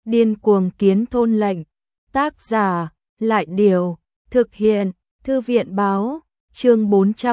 Điên cuồng kiến thôn lệnh. Tác giả, Lại Điều, thực hiện, Thư viện Báo, chương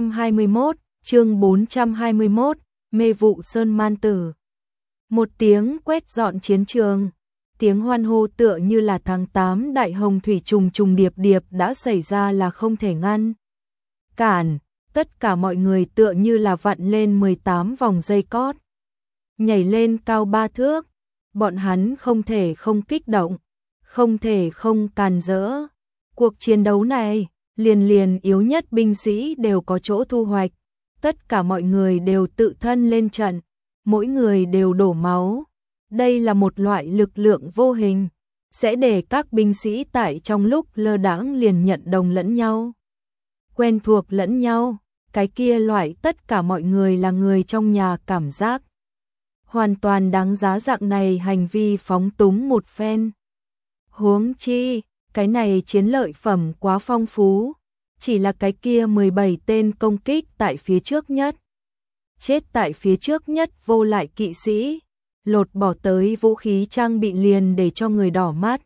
421, mê vụ Sơn Man Tử. Một tiếng quét dọn chiến trường, tiếng hoan hô tựa như là tháng 8 đại hồng thủy trùng trùng điệp điệp đã xảy ra là không thể ngăn cản, tất cả mọi người tựa như là vặn lên 18 vòng dây cót, nhảy lên cao 3 thước, bọn hắn không thể không kích động, không thể không càn rỡ. Cuộc chiến đấu này, liền yếu nhất binh sĩ đều có chỗ thu hoạch, tất cả mọi người đều tự thân lên trận, mỗi người đều đổ máu. Đây là một loại lực lượng vô hình, sẽ để các binh sĩ tại trong lúc lơ đãng liền nhận đồng lẫn nhau, quen thuộc lẫn nhau, cái kia loại tất cả mọi người là người trong nhà cảm giác. Hoàn toàn đáng giá dạng này hành vi phóng túng một phen. Huống chi, cái này chiến lợi phẩm quá phong phú, chỉ là cái kia 17 tên công kích tại phía trước nhất. Chết tại phía trước nhất vô lại kỵ sĩ, lột bỏ tới vũ khí trang bị liền để cho người đỏ mắt.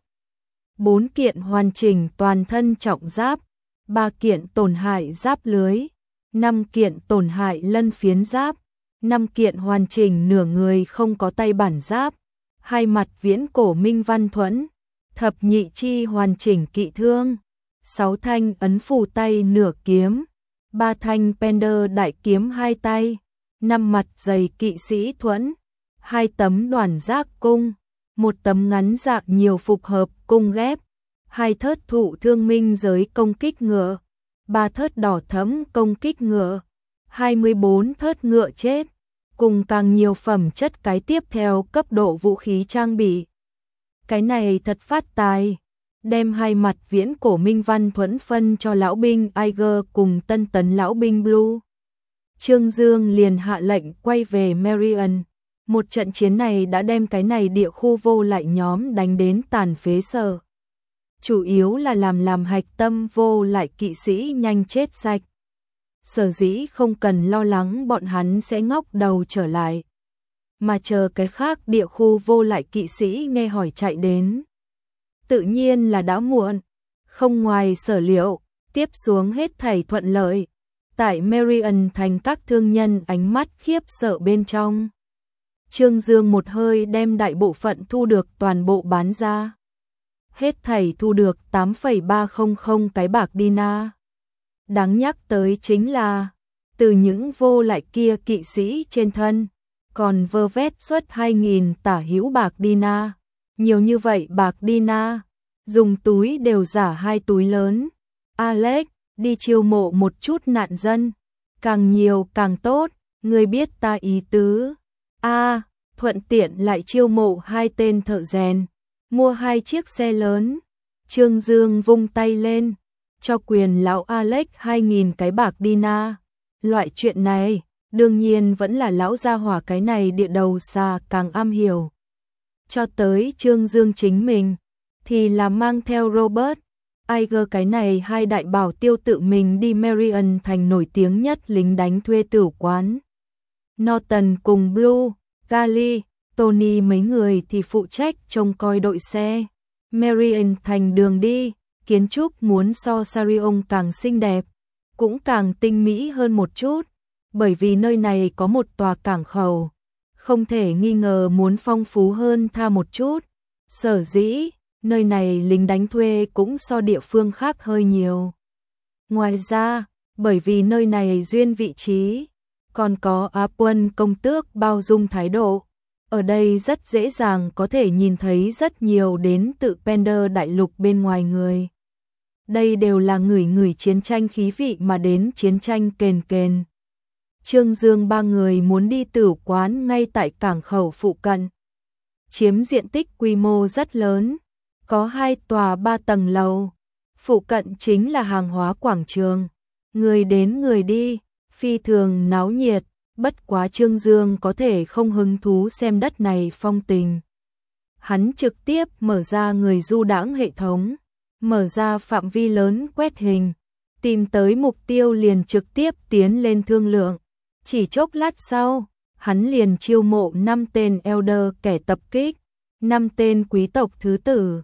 4 kiện hoàn chỉnh toàn thân trọng giáp, 3 kiện tổn hại giáp lưới, 5 kiện tổn hại lân phiến giáp, 5 kiện hoàn chỉnh nửa người không có tay bản giáp, 2 mặt viễn cổ minh văn thuẫn, thập nhị chi hoàn chỉnh kỵ thương, 6 thanh ấn phù tay nửa kiếm, 3 thanh pender đại kiếm 2 tay, 5 mặt dày kỵ sĩ thuẫn, 2 tấm đoàn giác cung, 1 tấm ngắn dạng nhiều phục hợp cung ghép, 2 thớt thụ thương minh giới công kích ngựa, 3 thớt đỏ thẫm công kích ngựa, 24 thớt ngựa chết, cùng càng nhiều phẩm chất cái tiếp theo cấp độ vũ khí trang bị. Cái này thật phát tài, đem 2 mặt viễn cổ minh văn thuẫn phân cho lão binh Aiger cùng tân tấn lão binh Blue. Trương Dương liền hạ lệnh quay về Marion. Một trận chiến này đã đem cái này địa khu vô lại nhóm đánh đến tàn phế sở. Chủ yếu là làm hạch tâm vô lại kỵ sĩ nhanh chết sạch. Sở dĩ không cần lo lắng bọn hắn sẽ ngóc đầu trở lại, mà chờ cái khác địa khu vô lại kỵ sĩ nghe hỏi chạy đến. Tự nhiên là đã muộn, không ngoài sở liệu, tiếp xuống hết thảy thuận lợi. Tại Marion thành các thương nhân ánh mắt khiếp sợ bên trong. Trương Dương một hơi đem đại bộ phận thu được toàn bộ bán ra. Hết thảy thu được 8,300 cái bạc Dina. Đáng nhắc tới chính là, từ những vô lại kia kỵ sĩ trên thân, còn vơ vét suất 2.000 tả hữu bạc Dina. Nhiều như vậy bạc Dina, dùng túi đều giả 2 túi lớn. Alex, đi chiêu mộ một chút nạn dân, càng nhiều càng tốt, ngươi biết ta ý tứ. Thuận tiện lại chiêu mộ 2 tên thợ rèn, mua 2 chiếc xe lớn. Trương Dương vung tay lên, cho quyền lão Alex 2.000 cái bạc Dina. Loại chuyện này, đương nhiên vẫn là lão gia hỏa cái này địa đầu xa càng am hiểu. Cho tới Trương Dương chính mình, thì là mang theo Robert Aiger cái này 2 đại bảo tiêu tự mình đi Marion thành nổi tiếng nhất lính đánh thuê tử quán. Norton cùng Blue, Gali, Tony mấy người thì phụ trách trông coi đội xe. Marion thành đường đi, kiến trúc muốn so Sarion càng xinh đẹp, cũng càng tinh mỹ hơn một chút, bởi vì nơi này có một tòa cảng khẩu, không thể nghi ngờ muốn phong phú hơn tha một chút. Sở dĩ, nơi này lính đánh thuê cũng so địa phương khác hơi nhiều. Ngoài ra, bởi vì nơi này duyên vị trí, còn có Á quân công tước bao dung thái độ, ở đây rất dễ dàng có thể nhìn thấy rất nhiều đến tự Pender đại lục bên ngoài người. Đây đều là người chiến tranh khí vị mà đến chiến tranh kền kền. Trương Dương 3 người muốn đi tử quán ngay tại cảng khẩu phụ cận, chiếm diện tích quy mô rất lớn, có 2 tòa 3 tầng lầu, phụ cận chính là hàng hóa quảng trường, người đến người đi, phi thường náo nhiệt, bất quá Trương Dương có thể không hứng thú xem đất này phong tình. Hắn trực tiếp mở ra người du đãng hệ thống, mở ra phạm vi lớn quét hình, tìm tới mục tiêu liền trực tiếp tiến lên thương lượng. Chỉ chốc lát sau, hắn liền chiêu mộ 5 tên Elder kẻ tập kích, 5 tên quý tộc thứ tử,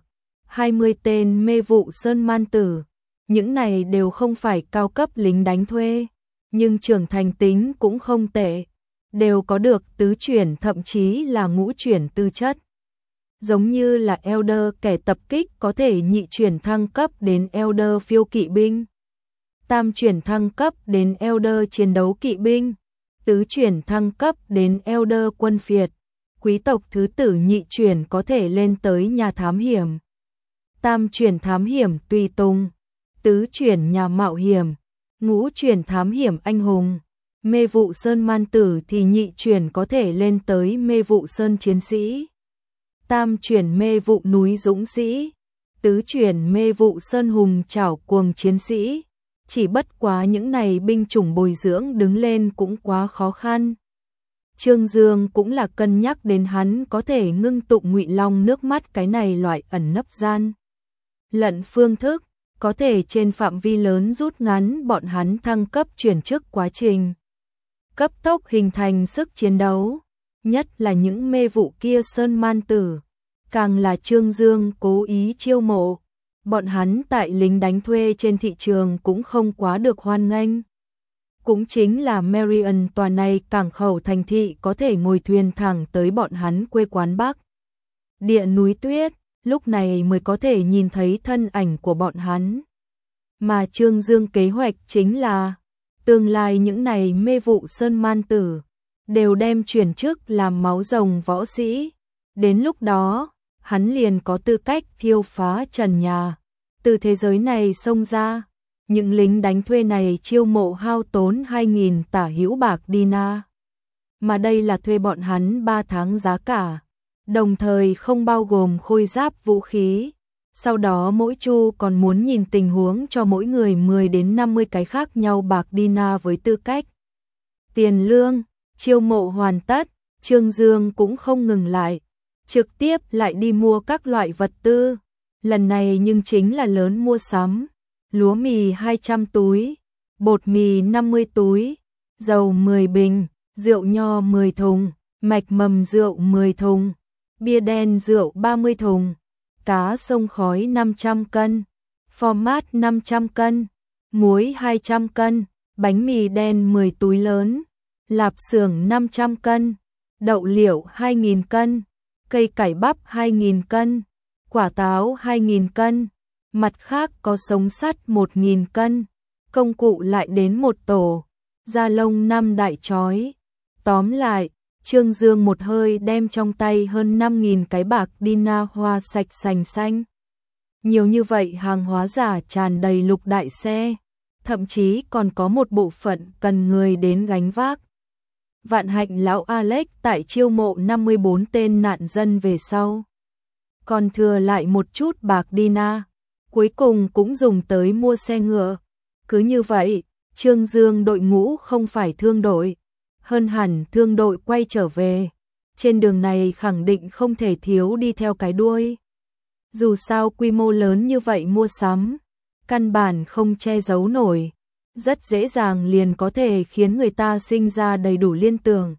20 tên mê vụ sơn man tử. Những này đều không phải cao cấp lính đánh thuê, nhưng trưởng thành tính cũng không tệ, đều có được tứ chuyển thậm chí là ngũ chuyển tư chất. Giống như là Elder kẻ tập kích có thể nhị chuyển thăng cấp đến Elder phiêu kỵ binh, tam chuyển thăng cấp đến Elder chiến đấu kỵ binh, tứ chuyển thăng cấp đến Elder quân phiệt. Quý tộc thứ tử nhị chuyển có thể lên tới nhà thám hiểm, tam chuyển thám hiểm tùy tùng, tứ chuyển nhà mạo hiểm, ngũ chuyển thám hiểm anh hùng. Mê vụ sơn man tử thì nhị chuyển có thể lên tới mê vụ sơn chiến sĩ, tam chuyển mê vụ núi dũng sĩ, tứ chuyển mê vụ sơn hùng trảo cuồng chiến sĩ. Chỉ bất quá những này binh chủng bồi dưỡng đứng lên cũng quá khó khăn. Trương Dương cũng là cân nhắc đến hắn có thể ngưng tụ Ngụy Long nước mắt cái này loại ẩn nấp gian lận phương thức, có thể trên phạm vi lớn rút ngắn bọn hắn thăng cấp chuyển chức quá trình, cấp tốc hình thành sức chiến đấu, nhất là những mê vụ kia sơn man tử, càng là Trương Dương cố ý chiêu mộ, bọn hắn tại lính đánh thuê trên thị trường cũng không quá được hoan nghênh. Cũng chính là Marion tòa này cảng khẩu thành thị có thể ngồi thuyền thẳng tới bọn hắn quê quán Bắc Địa núi tuyết, lúc này mới có thể nhìn thấy thân ảnh của bọn hắn. Mà Trương Dương kế hoạch chính là tương lai những này mê vụ sơn man tử đều đem chuyển chức làm máu rồng võ sĩ. Đến lúc đó, hắn liền có tư cách thiêu phá trần nhà, từ thế giới này xông ra. Những lính đánh thuê này chiêu mộ hao tốn 2.000 tả hữu bạc dinar, mà đây là thuê bọn hắn 3 tháng giá cả, đồng thời không bao gồm khôi giáp vũ khí. Sau đó mỗi chu còn muốn nhìn tình huống cho mỗi người 10 đến 50 cái khác nhau bạc dinar với tư cách tiền lương. Chiêu mộ hoàn tất, Trương Dương cũng không ngừng lại, trực tiếp lại đi mua các loại vật tư. Lần này nhưng chính là lớn mua sắm. Lúa mì 200 túi, bột mì 50 túi, dầu 10 bình, rượu nho 10 thùng, mạch mầm rượu 10 thùng, bia đen rượu 30 thùng, cá sông khói 500 cân, format 500 cân, muối 200 cân, bánh mì đen 10 túi lớn, lạp xưởng 500 cân, đậu liệu 2.000 cân, cây cải bắp 2.000 cân, quả táo 2.000 cân. Mặt khác có sống sắt 1.000 cân, công cụ lại đến một tổ, da lông 5 đại chói. Tóm lại, Trương Dương một hơi đem trong tay hơn 5.000 cái bạc dinar hoa sạch sành xanh. Nhiều như vậy hàng hóa giả tràn đầy lục đại xe, thậm chí còn có một bộ phận cần người đến gánh vác. Vạn hạnh lão Alex tại chiêu mộ 54 tên nạn dân về sau, còn thừa lại một chút bạc dinar. Cuối cùng cũng dùng tới mua xe ngựa. Cứ như vậy, Trương Dương đội ngũ không phải thương đội, hơn hẳn thương đội quay trở về. Trên đường này khẳng định không thể thiếu đi theo cái đuôi. Dù sao quy mô lớn như vậy mua sắm, căn bản không che giấu nổi, rất dễ dàng liền có thể khiến người ta sinh ra đầy đủ liên tưởng.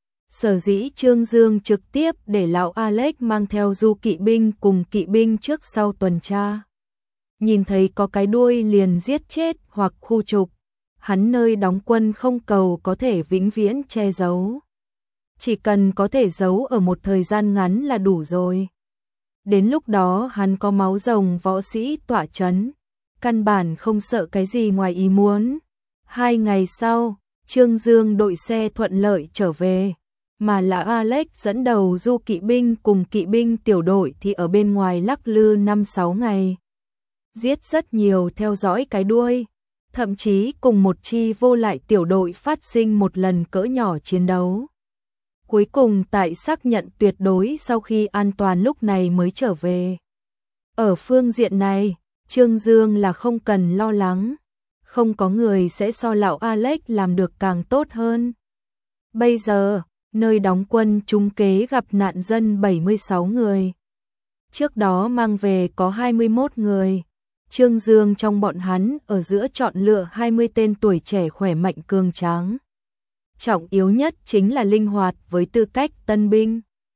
Sở dĩ Trương Dương trực tiếp để lão Alex mang theo du kỵ binh cùng kỵ binh trước sau tuần tra. Nhìn thấy có cái đuôi liền giết chết hoặc khu trục, hắn nơi đóng quân không cầu có thể vĩnh viễn che giấu. Chỉ cần có thể giấu ở một thời gian ngắn là đủ rồi. Đến lúc đó hắn có máu rồng võ sĩ tọa chấn, căn bản không sợ cái gì ngoài ý muốn. 2 ngày sau, Trương Dương đội xe thuận lợi trở về, mà lão Alex dẫn đầu du kỵ binh cùng kỵ binh tiểu đội thì ở bên ngoài lắc lư 5-6 ngày. Giết rất nhiều theo dõi cái đuôi, thậm chí cùng một chi vô lại tiểu đội phát sinh một lần cỡ nhỏ chiến đấu. Cuối cùng tại xác nhận tuyệt đối sau khi an toàn lúc này mới trở về. Ở phương diện này, Trương Dương là không cần lo lắng, không có người sẽ so lão Alex làm được càng tốt hơn. Bây giờ, nơi đóng quân trúng kế gặp nạn dân 76 người. Trước đó mang về có 21 người. Trương Dương trong bọn hắn ở giữa chọn lựa 20 tên tuổi trẻ khỏe mạnh cường tráng. Trọng yếu nhất chính là linh hoạt với tư cách tân binh.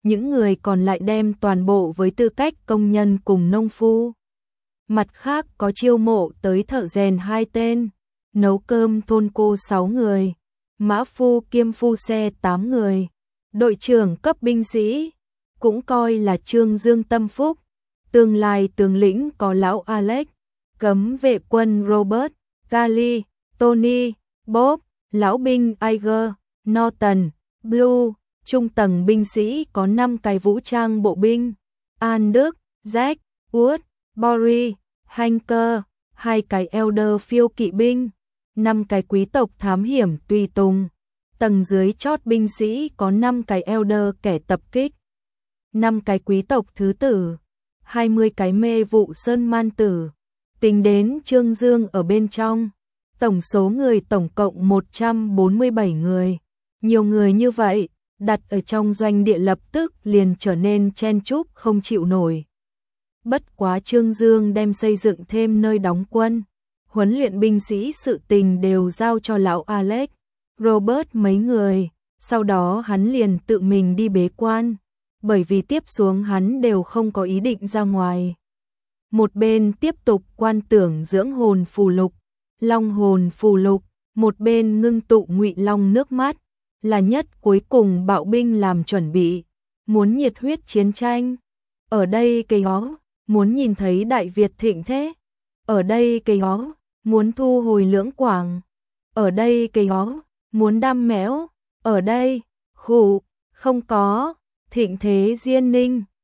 những người còn lại đem toàn bộ với tư cách công nhân cùng nông phu. Mặt khác có chiêu mộ tới thợ rèn 2 tên, nấu cơm thôn cô 6 người, mã phu kiêm phu xe 8 người, đội trưởng cấp binh sĩ, cũng coi là Trương Dương tâm phúc, tương lai tướng lĩnh có lão Alex, cấm vệ quân Robert, Gali, Tony, Bob, lão binh Iger, Norton, Blue, trung tầng binh sĩ có 5 cái vũ trang bộ binh, An Đức, Jack, Wood, Bory, Hanker, 2 cái Elder phiêu kỵ binh, 5 cái quý tộc thám hiểm tùy tùng. Tầng dưới chót binh sĩ có 5 cái Elder kẻ tập kích, 5 cái quý tộc thứ tử, 20 cái mê vụ sơn man tử. Tính đến Trương Dương ở bên trong, tổng số người tổng cộng 147 người. Nhiều người như vậy, đặt ở trong doanh địa lập tức liền trở nên chen chúc không chịu nổi. Bất quá Trương Dương đem xây dựng thêm nơi đóng quân, huấn luyện binh sĩ sự tình đều giao cho lão Alex, Robert mấy người, sau đó hắn liền tự mình đi bế quan, bởi vì tiếp xuống hắn đều không có ý định ra ngoài. Một bên tiếp tục quan tưởng dưỡng hồn phù lục, long hồn phù lục, một bên ngưng tụ ngụy long nước mắt, là nhất cuối cùng bạo binh làm chuẩn bị, muốn nhiệt huyết chiến tranh. Ở đây cây ó, muốn nhìn thấy Đại Việt thịnh thế. Ở đây cây ó, muốn thu hồi Lưỡng Quảng. Ở đây cây ó, muốn đam mẽo. Ở đây, khủ, không có, thịnh thế Diên Ninh.